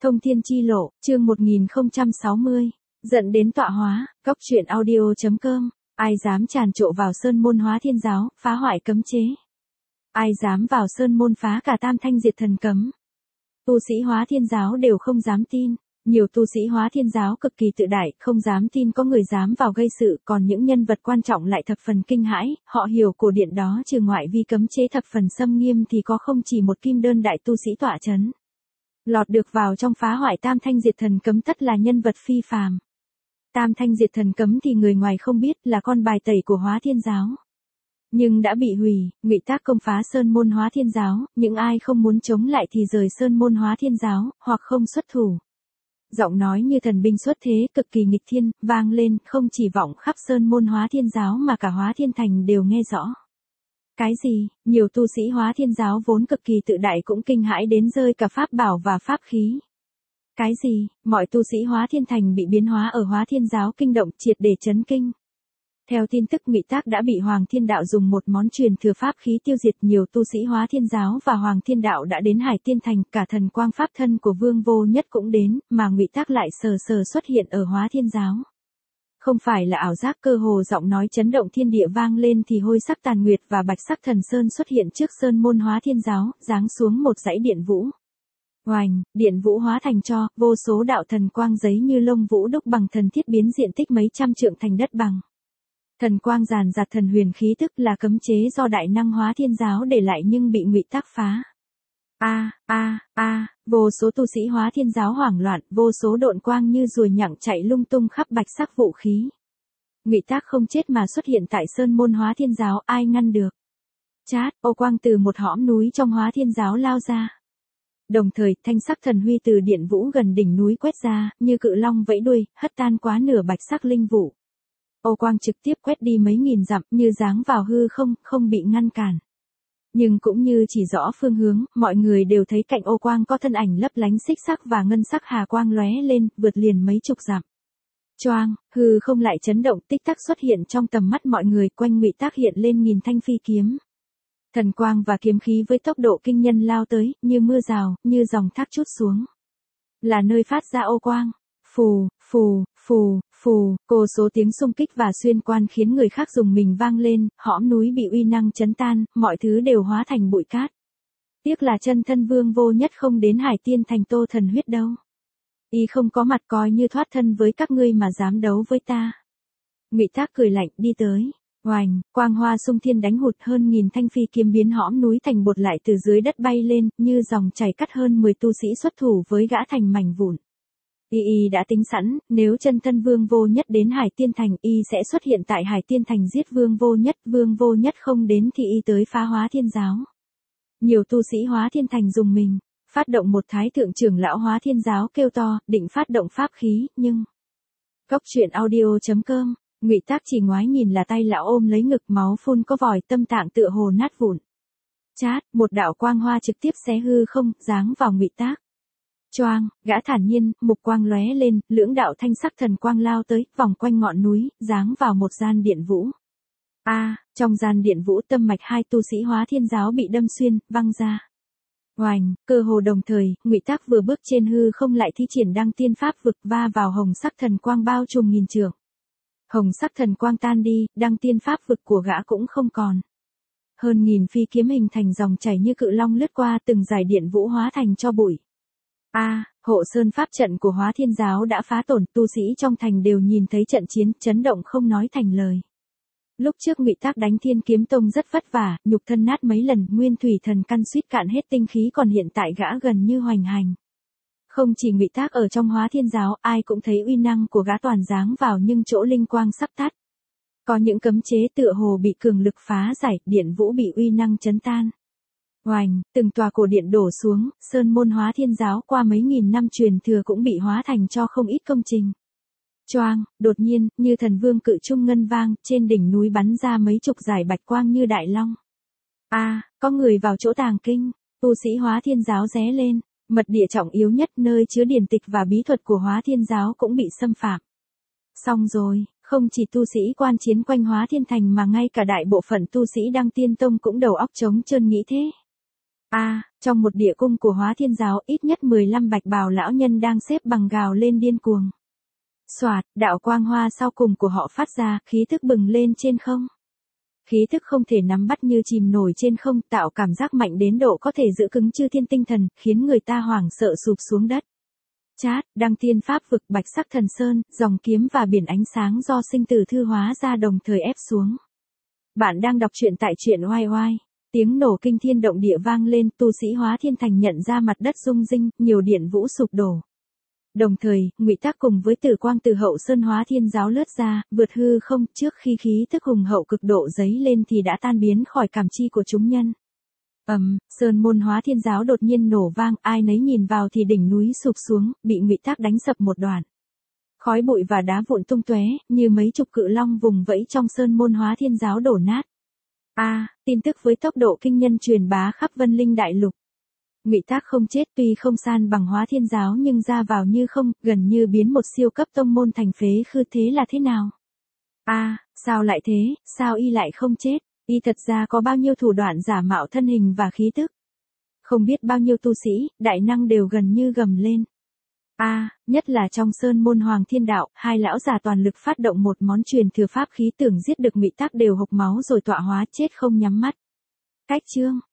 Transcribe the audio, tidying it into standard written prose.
Thông Thiên Chi Lộ, chương 1060, dẫn đến tọa hóa, góc truyện audio.com, ai dám tràn trộ vào sơn môn Hóa Thiên giáo, phá hoại cấm chế. Ai dám vào sơn môn phá cả tam thanh diệt thần cấm. Tu sĩ Hóa Thiên giáo đều không dám tin, nhiều tu sĩ Hóa Thiên giáo cực kỳ tự đại, không dám tin có người dám vào gây sự, còn những nhân vật quan trọng lại thập phần kinh hãi, họ hiểu cổ điện đó trừ ngoại vi cấm chế thập phần xâm nghiêm thì có không chỉ một kim đơn đại tu sĩ tọa chấn. Lọt được vào trong phá hoại tam thanh diệt thần cấm tất là nhân vật phi phàm. Tam thanh diệt thần cấm thì người ngoài không biết là con bài tẩy của Hóa Thiên giáo. Nhưng đã bị hủy, ngụy tác công phá sơn môn Hóa Thiên giáo, những ai không muốn chống lại thì rời sơn môn Hóa Thiên giáo, hoặc không xuất thủ. Giọng nói như thần binh xuất thế, cực kỳ nghịch thiên, vang lên, không chỉ vọng khắp sơn môn Hóa Thiên giáo mà cả Hóa Thiên thành đều nghe rõ. Cái gì, nhiều tu sĩ Hóa Thiên giáo vốn cực kỳ tự đại cũng kinh hãi đến rơi cả pháp bảo và pháp khí. Cái gì, mọi tu sĩ Hóa Thiên thành bị biến hóa ở Hóa Thiên giáo kinh động triệt để chấn kinh. Theo tin tức ngụy tác đã bị Hoàng Thiên Đạo dùng một món truyền thừa pháp khí tiêu diệt, nhiều tu sĩ Hóa Thiên giáo và Hoàng Thiên Đạo đã đến Hải Tiên thành, cả thần quang pháp thân của Vương Vô Nhất cũng đến, mà ngụy tác lại sờ sờ xuất hiện ở Hóa Thiên giáo. Không phải là ảo giác, cơ hồ giọng nói chấn động thiên địa vang lên thì hôi sắc tàn nguyệt và bạch sắc thần sơn xuất hiện trước sơn môn Hóa Thiên giáo, giáng xuống một dãy điện vũ. Oành, điện vũ hóa thành tro, vô số đạo thần quang giấy như lông vũ đúc bằng thần thiết biến diện tích mấy trăm trượng thành đất bằng. Thần quang giàn giạt thần huyền khí tức là cấm chế do đại năng Hóa Thiên giáo để lại nhưng bị ngụy tác phá. Vô số tu sĩ Hóa Thiên giáo hoảng loạn, vô số độn quang như ruồi nhặng chạy lung tung khắp bạch sắc vũ khí. Ngụy tác không chết mà xuất hiện tại sơn môn Hóa Thiên giáo, ai ngăn được? Chát, ô quang từ một hõm núi trong Hóa Thiên giáo lao ra. Đồng thời, thanh sắc thần huy từ điện vũ gần đỉnh núi quét ra, như cự long vẫy đuôi, hất tan quá nửa bạch sắc linh vũ. Ô quang trực tiếp quét đi mấy nghìn dặm, như giáng vào hư không, không bị ngăn cản. Nhưng cũng như chỉ rõ phương hướng, mọi người đều thấy cạnh ô quang có thân ảnh lấp lánh xích sắc và ngân sắc hà quang lóe lên, vượt liền mấy chục dặm. Choang, hư không lại chấn động, tích tắc xuất hiện trong tầm mắt mọi người, quanh ngụy tác hiện lên nghìn thanh phi kiếm. Thần quang và kiếm khí với tốc độ kinh nhân lao tới, như mưa rào, như dòng thác trút xuống. Là nơi phát ra ô quang. Phù, phù, phù, phù, cô số tiếng xung kích và xuyên quan khiến người khác dùng mình vang lên, hõm núi bị uy năng chấn tan, mọi thứ đều hóa thành bụi cát. Tiếc là chân thân Vương Vô Nhất không đến Hải Tiên thành Tô Thần Huyết đâu. Y không có mặt, coi như thoát thân với các ngươi mà dám đấu với ta. Ngụy tác cười lạnh đi tới. Oành, quang hoa xung thiên đánh hụt, hơn nghìn thanh phi kiếm biến hõm núi thành bột lại từ dưới đất bay lên, như dòng chảy cắt hơn 10 tu sĩ xuất thủ với gã thành mảnh vụn. Y đã tính sẵn, nếu chân thân Vương Vô Nhất đến Hải Tiên thành, y sẽ xuất hiện tại Hải Tiên thành giết Vương Vô Nhất không đến thì y tới phá Hóa Thiên giáo. Nhiều tu sĩ Hóa Thiên thành dùng mình, phát động một thái thượng trưởng lão Hóa Thiên giáo kêu to, định phát động pháp khí, nhưng góc truyện audio.com, ngụy tác chỉ ngoái nhìn là tay lão ôm lấy ngực, máu phun có vòi, tâm tạng tựa hồ nát vụn. Chát, một đạo quang hoa trực tiếp xé hư không, giáng vào ngụy tác. Choang, gã thản nhiên, mục quang lóe lên, lưỡng đạo thanh sắc thần quang lao tới, vòng quanh ngọn núi, giáng vào một gian điện vũ. Trong gian điện vũ tâm mạch hai tu sĩ Hóa Thiên giáo bị đâm xuyên, văng ra. Oành, cơ hồ đồng thời, ngụy tác vừa bước trên hư không lại thi triển đăng tiên pháp vực va vào hồng sắc thần quang bao trùm nghìn trượng. Hồng sắc thần quang tan đi, đăng tiên pháp vực của gã cũng không còn. Hơn nghìn phi kiếm hình thành dòng chảy như cự long lướt qua, từng dải điện vũ hóa thành cho bụi. Hộ sơn pháp trận của Hóa Thiên giáo đã phá tổn, tu sĩ trong thành đều nhìn thấy trận chiến, chấn động không nói thành lời. Lúc trước ngụy tác đánh Thiên Kiếm Tông rất vất vả, nhục thân nát mấy lần, nguyên thủy thần căn suýt cạn hết tinh khí, còn hiện tại gã gần như hoành hành. Không chỉ ngụy tác ở trong Hóa Thiên giáo, ai cũng thấy uy năng của gã toàn giáng vào nhưng chỗ linh quang sắp tắt. Có những cấm chế tựa hồ bị cường lực phá giải, điện vũ bị uy năng chấn tan. Oành, từng tòa cổ điện đổ xuống, sơn môn Hóa Thiên giáo qua mấy nghìn năm truyền thừa cũng bị hóa thành cho không ít công trình. Choang, đột nhiên, như thần vương cự trung ngân vang, trên đỉnh núi bắn ra mấy chục dải bạch quang như đại long. Có người vào chỗ tàng kinh, tu sĩ Hóa Thiên giáo ré lên, mật địa trọng yếu nhất nơi chứa điển tịch và bí thuật của Hóa Thiên giáo cũng bị xâm phạm. Xong rồi, không chỉ tu sĩ quan chiến quanh Hóa Thiên thành mà ngay cả đại bộ phận tu sĩ Đăng Tiên Tông cũng đầu óc trống trơn nghĩ thế. Trong một địa cung của Hóa Thiên giáo, ít nhất 15 bạch bào lão nhân đang xếp bằng gào lên điên cuồng. Soạt, đạo quang hoa sau cùng của họ phát ra, khí thức bừng lên trên không. Khí thức không thể nắm bắt như chìm nổi trên không, tạo cảm giác mạnh đến độ có thể giữ cứng chư thiên tinh thần, khiến người ta hoảng sợ sụp xuống đất. Chat, đăng tiên pháp vực, bạch sắc thần sơn, dòng kiếm và biển ánh sáng do sinh tử thư hóa ra đồng thời ép xuống. Bạn đang đọc truyện tại truyện oai oai. Tiếng nổ kinh thiên động địa vang lên, tu sĩ Hóa Thiên Thành nhận ra mặt đất rung rinh, nhiều điện vũ sụp đổ. Đồng thời, Ngụy Tác cùng với tử quang từ hậu sơn Hóa Thiên giáo lướt ra, vượt hư không, trước khi khí tức hùng hậu cực độ dấy lên thì đã tan biến khỏi cảm chi của chúng nhân. Sơn môn Hóa Thiên giáo đột nhiên nổ vang, ai nấy nhìn vào thì đỉnh núi sụp xuống, bị Ngụy Tác đánh sập một đoạn. Khói bụi và đá vụn tung tóe, như mấy chục cự long vùng vẫy trong sơn môn Hóa Thiên giáo đổ nát. Tin tức với tốc độ kinh nhân truyền bá khắp Vân Linh đại lục. Ngụy Tác không chết, tuy không san bằng Hóa Thiên giáo nhưng ra vào như không, gần như biến một siêu cấp tông môn thành phế khư, thế là thế nào? Sao lại thế, sao y lại không chết? Y thật ra có bao nhiêu thủ đoạn giả mạo thân hình và khí tức. Không biết bao nhiêu tu sĩ, đại năng đều gần như gầm lên. Nhất là trong sơn môn Hoàng Thiên đạo, hai lão già toàn lực phát động một món truyền thừa pháp khí, tưởng giết được Ngụy Tác đều hộc máu rồi tọa hóa chết không nhắm mắt. Cách chương